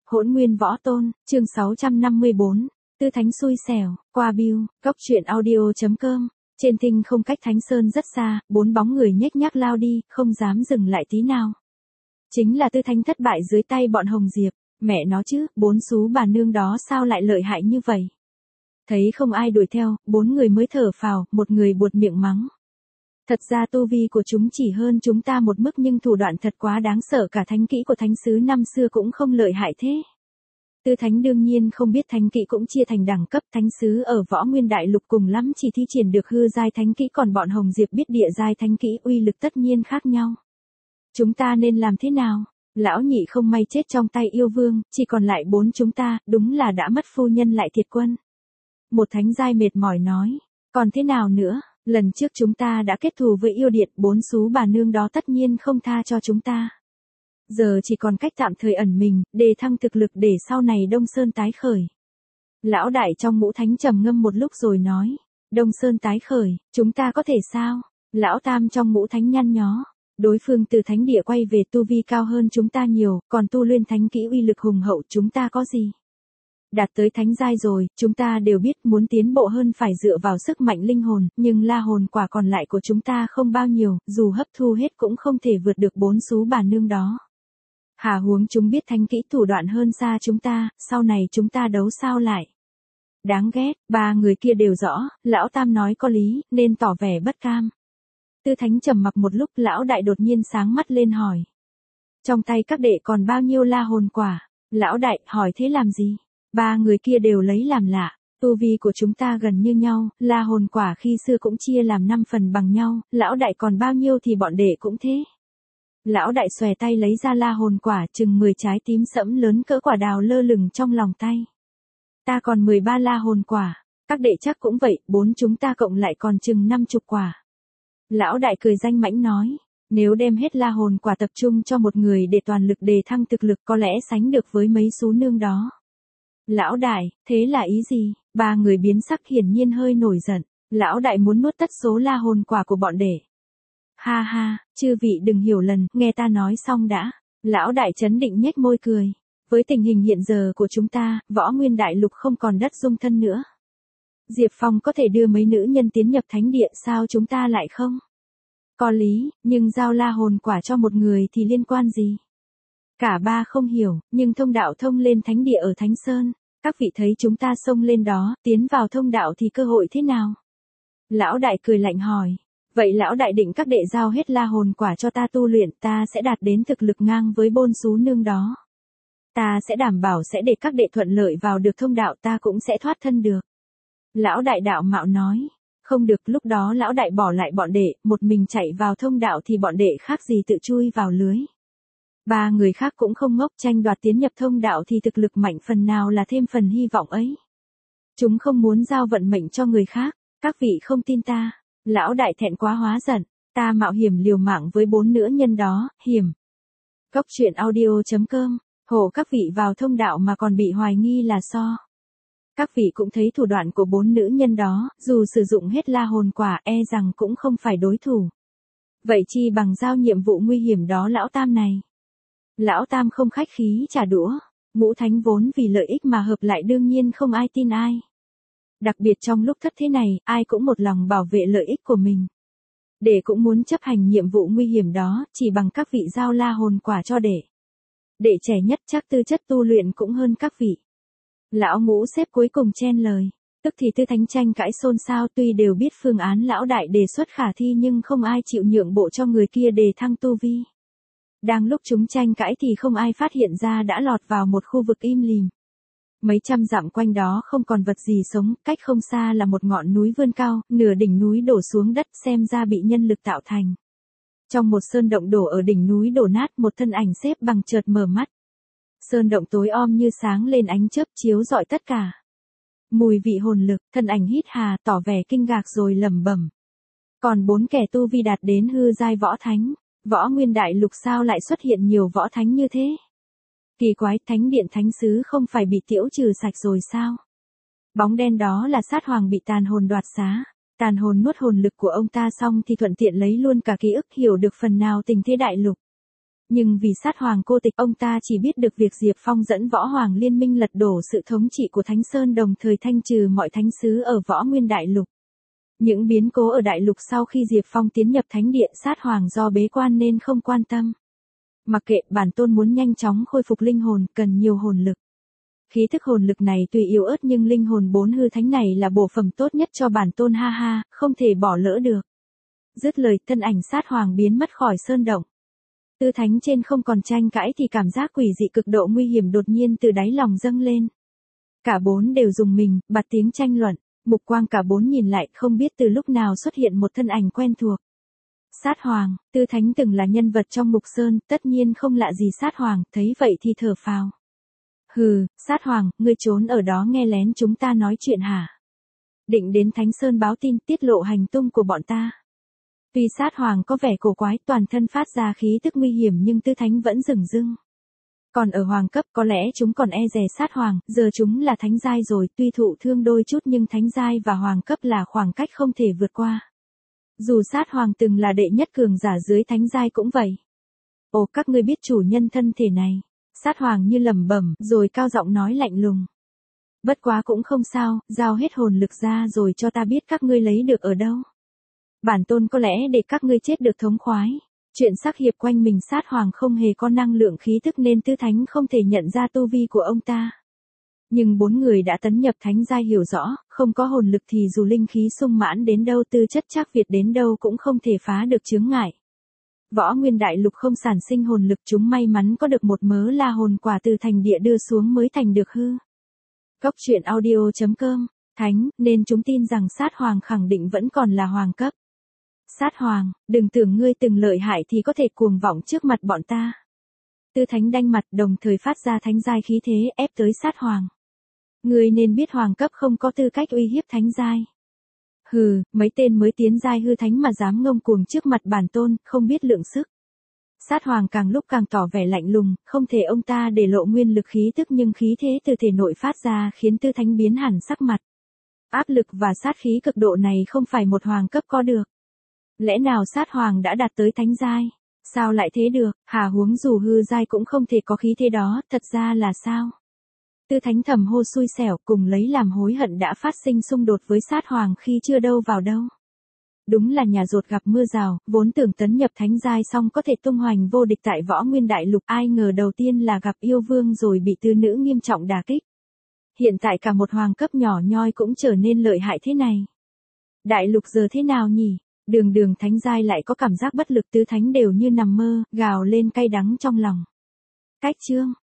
Hỗn Nguyên Võ Tôn, chương 654, Tư Thánh xui xẻo, qua Bill, cốc truyện audio.com. Trên tinh không cách Thánh Sơn rất xa, 4 bóng người nhếch nhác lao đi, không dám dừng lại tí nào. Chính là Tư Thánh thất bại dưới tay bọn Hồng Diệp, mẹ nó chứ, 4 xú bà nương đó sao lại lợi hại như vậy. Thấy không ai đuổi theo, 4 người mới thở phào, một người buột miệng mắng. Thật ra tu vi của chúng chỉ hơn chúng ta một mức nhưng thủ đoạn thật quá đáng sợ, cả thánh kỹ của thánh sứ năm xưa cũng không lợi hại thế. Tư Thánh đương nhiên không biết thánh kỹ cũng chia thành đẳng cấp, thánh sứ ở Võ Nguyên Đại Lục cùng lắm chỉ thi triển được hư giai thánh kỹ, còn bọn Hồng Diệp biết địa giai thánh kỹ, uy lực tất nhiên khác nhau. Chúng ta nên làm thế nào? Lão nhị không may chết trong tay yêu vương, chỉ còn lại 4 chúng ta, đúng là đã mất phu nhân lại thiệt quân. Một thánh giai mệt mỏi nói, còn thế nào nữa? Lần trước chúng ta đã kết thù với yêu điện, 4 xú bà nương đó tất nhiên không tha cho chúng ta. Giờ chỉ còn cách tạm thời ẩn mình, đề thăng thực lực để sau này Đông Sơn tái khởi. Lão đại trong Ngũ Thánh trầm ngâm một lúc rồi nói, Đông Sơn tái khởi, chúng ta có thể sao? Lão tam trong Ngũ Thánh nhăn nhó, đối phương từ thánh địa quay về tu vi cao hơn chúng ta nhiều, còn tu luyện thánh kỹ uy lực hùng hậu, chúng ta có gì? Đạt tới thánh giai rồi, chúng ta đều biết muốn tiến bộ hơn phải dựa vào sức mạnh linh hồn, nhưng la hồn quả còn lại của chúng ta không bao nhiêu, dù hấp thu hết cũng không thể vượt được 4 xú bà nương đó. Hà huống chúng biết thánh kỹ thủ đoạn hơn xa chúng ta, sau này chúng ta đấu sao lại. Đáng ghét, 3 người kia đều rõ, lão tam nói có lý, nên tỏ vẻ bất cam. Tư Thánh trầm mặc một lúc, lão đại đột nhiên sáng mắt lên hỏi. Trong tay các đệ còn bao nhiêu la hồn quả? Lão đại, hỏi thế làm gì? 3 người kia đều lấy làm lạ, tu vi của chúng ta gần như nhau, la hồn quả khi xưa cũng chia làm 5 phần bằng nhau, lão đại còn bao nhiêu thì bọn đệ cũng thế. Lão đại xòe tay lấy ra la hồn quả chừng 10 trái tím sẫm lớn cỡ quả đào lơ lửng trong lòng tay. Ta còn 13 la hồn quả, các đệ chắc cũng vậy, 4 chúng ta cộng lại còn chừng 50 quả. Lão đại cười danh mãnh nói, nếu đem hết la hồn quả tập trung cho một người để toàn lực đề thăng thực lực có lẽ sánh được với mấy xú nương đó. Lão đại, thế là ý gì? 3 người biến sắc hiển nhiên hơi nổi giận. Lão đại muốn nuốt tất số la hồn quả của bọn đệ. Ha ha, chư vị đừng hiểu lầm, nghe ta nói xong đã. Lão đại trấn định nhếch môi cười. Với tình hình hiện giờ của chúng ta, Võ Nguyên Đại Lục không còn đất dung thân nữa. Diệp Phong có thể đưa mấy nữ nhân tiến nhập thánh địa, sao chúng ta lại không? Có lý, nhưng giao la hồn quả cho một người thì liên quan gì? Cả ba không hiểu, nhưng thông đạo thông lên thánh địa ở Thánh Sơn, các vị thấy chúng ta xông lên đó, tiến vào thông đạo thì cơ hội thế nào? Lão đại cười lạnh hỏi, vậy lão đại định các đệ giao hết la hồn quả cho ta tu luyện, ta sẽ đạt đến thực lực ngang với bôn xú nương đó. Ta sẽ đảm bảo sẽ để các đệ thuận lợi vào được thông đạo, ta cũng sẽ thoát thân được. Lão đại đạo mạo nói, không được, lúc đó lão đại bỏ lại bọn đệ, một mình chạy vào thông đạo thì bọn đệ khác gì tự chui vào lưới. 3 người khác cũng không ngốc, tranh đoạt tiến nhập thông đạo thì thực lực mạnh phần nào là thêm phần hy vọng ấy. Chúng không muốn giao vận mệnh cho người khác, các vị không tin ta. Lão đại thẹn quá hóa giận, ta mạo hiểm liều mạng với 4 nữ nhân đó, hiểm. Cốc truyện audio.com, hộ các vị vào thông đạo mà còn bị hoài nghi là so. Các vị cũng thấy thủ đoạn của 4 nữ nhân đó, dù sử dụng hết la hồn quả e rằng cũng không phải đối thủ. Vậy chi bằng giao nhiệm vụ nguy hiểm đó lão tam này. Lão tam không khách khí trả đũa, Ngũ Thánh vốn vì lợi ích mà hợp lại đương nhiên không ai tin ai. Đặc biệt trong lúc thất thế này, ai cũng một lòng bảo vệ lợi ích của mình. Đệ cũng muốn chấp hành nhiệm vụ nguy hiểm đó, chỉ bằng các vị giao la hồn quả cho đệ. Đệ trẻ nhất chắc tư chất tu luyện cũng hơn các vị. Lão Ngũ xếp cuối cùng chen lời, tức thì Tư Thánh tranh cãi xôn xao, tuy đều biết phương án lão đại đề xuất khả thi nhưng không ai chịu nhượng bộ cho người kia đề thăng tu vi. Đang lúc chúng tranh cãi thì không ai phát hiện ra đã lọt vào một khu vực im lìm. Mấy trăm dặm quanh đó không còn vật gì sống, cách không xa là một ngọn núi vươn cao, nửa đỉnh núi đổ xuống đất xem ra bị nhân lực tạo thành. Trong một sơn động đổ ở đỉnh núi đổ nát, một thân ảnh xếp bằng chợt mở mắt. Sơn động tối om như sáng lên ánh chớp chiếu rọi tất cả. Mùi vị hồn lực, thân ảnh hít hà tỏ vẻ kinh ngạc rồi lẩm bẩm. Còn 4 kẻ tu vi đạt đến hư giai võ thánh, Võ Nguyên Đại Lục sao lại xuất hiện nhiều võ thánh như thế? Kỳ quái, thánh điện thánh sứ không phải bị tiễu trừ sạch rồi sao? Bóng đen đó là sát hoàng bị tàn hồn đoạt xá. Tàn hồn nuốt hồn lực của ông ta xong thì thuận tiện lấy luôn cả ký ức, hiểu được phần nào tình thế đại lục. Nhưng vì sát hoàng cô tịch, ông ta chỉ biết được việc Diệp Phong dẫn Võ Hoàng Liên minh lật đổ sự thống trị của Thánh Sơn, đồng thời thanh trừ mọi thánh sứ ở Võ Nguyên Đại Lục. Những biến cố ở Đại Lục sau khi Diệp Phong tiến nhập Thánh Điện, sát hoàng do bế quan nên không quan tâm. Mặc kệ, bản tôn muốn nhanh chóng khôi phục linh hồn, cần nhiều hồn lực. Khí thức hồn lực này tuy yếu ớt nhưng linh hồn 4 hư thánh này là bổ phẩm tốt nhất cho bản tôn, ha ha, không thể bỏ lỡ được. Dứt lời, thân ảnh sát hoàng biến mất khỏi sơn động. Tư thánh trên không còn tranh cãi thì cảm giác quỷ dị cực độ nguy hiểm đột nhiên từ đáy lòng dâng lên. Cả bốn đều rùng mình, bật tiếng tranh luận, mục quang cả bốn nhìn lại, không biết từ lúc nào xuất hiện một thân ảnh quen thuộc. Sát hoàng, Tư thánh từng là nhân vật trong Mục Sơn, tất nhiên không lạ gì sát hoàng, thấy vậy thì thở phào. Hừ, sát hoàng, ngươi trốn ở đó nghe lén chúng ta nói chuyện hả? Định đến Thánh Sơn báo tin, tiết lộ hành tung của bọn ta. Tuy sát hoàng có vẻ cổ quái, toàn thân phát ra khí tức nguy hiểm, nhưng Tư thánh vẫn dửng dưng. Còn ở hoàng cấp có lẽ chúng còn e dè sát hoàng, giờ chúng là thánh giai rồi, tuy thụ thương đôi chút nhưng thánh giai và hoàng cấp là khoảng cách không thể vượt qua. Dù sát hoàng từng là đệ nhất cường giả dưới thánh giai cũng vậy. Ồ, các ngươi biết chủ nhân thân thể này. Sát hoàng như lẩm bẩm, rồi cao giọng nói lạnh lùng. Bất quá cũng không sao, giao hết hồn lực ra rồi cho ta biết các ngươi lấy được ở đâu. Bản tôn có lẽ để các ngươi chết được thống khoái. Chuyện sắc hiệp quanh mình, sát hoàng không hề có năng lượng khí tức nên Tư thánh không thể nhận ra tu vi của ông ta. Nhưng bốn người đã tấn nhập thánh giai hiểu rõ, không có hồn lực thì dù linh khí sung mãn đến đâu, tư chất chắc Việt đến đâu cũng không thể phá được chướng ngại. Võ Nguyên Đại Lục không sản sinh hồn lực, chúng may mắn có được một mớ la hồn quả từ thành địa đưa xuống mới thành được hư. Góc truyện audio.com, thánh, nên chúng tin rằng sát hoàng khẳng định vẫn còn là hoàng cấp. Sát hoàng, đừng tưởng ngươi từng lợi hại thì có thể cuồng vọng trước mặt bọn ta. Tư thánh đanh mặt, đồng thời phát ra thánh giai khí thế ép tới sát hoàng. Ngươi nên biết hoàng cấp không có tư cách uy hiếp thánh giai. Hừ, mấy tên mới tiến giai hư thánh mà dám ngông cuồng trước mặt bản tôn, không biết lượng sức. Sát hoàng càng lúc càng tỏ vẻ lạnh lùng, không thể ông ta để lộ nguyên lực khí tức, nhưng khí thế từ thể nội phát ra khiến Tư thánh biến hẳn sắc mặt. Áp lực và sát khí cực độ này không phải một hoàng cấp có được. Lẽ nào sát hoàng đã đạt tới thánh giai? Sao lại thế được, hà huống dù hư giai cũng không thể có khí thế đó, thật ra là sao? Tư thánh thầm hô xui xẻo, cùng lấy làm hối hận đã phát sinh xung đột với sát hoàng khi chưa đâu vào đâu. Đúng là nhà rột gặp mưa rào, vốn tưởng tấn nhập thánh giai xong có thể tung hoành vô địch tại Võ Nguyên Đại Lục, ai ngờ đầu tiên là gặp yêu vương rồi bị tư nữ nghiêm trọng đả kích. Hiện tại cả một hoàng cấp nhỏ nhoi cũng trở nên lợi hại thế này. Đại lục giờ thế nào nhỉ? Đường thánh giai lại có cảm giác bất lực, Tư thánh đều như nằm mơ, gào lên cay đắng trong lòng. Cách chương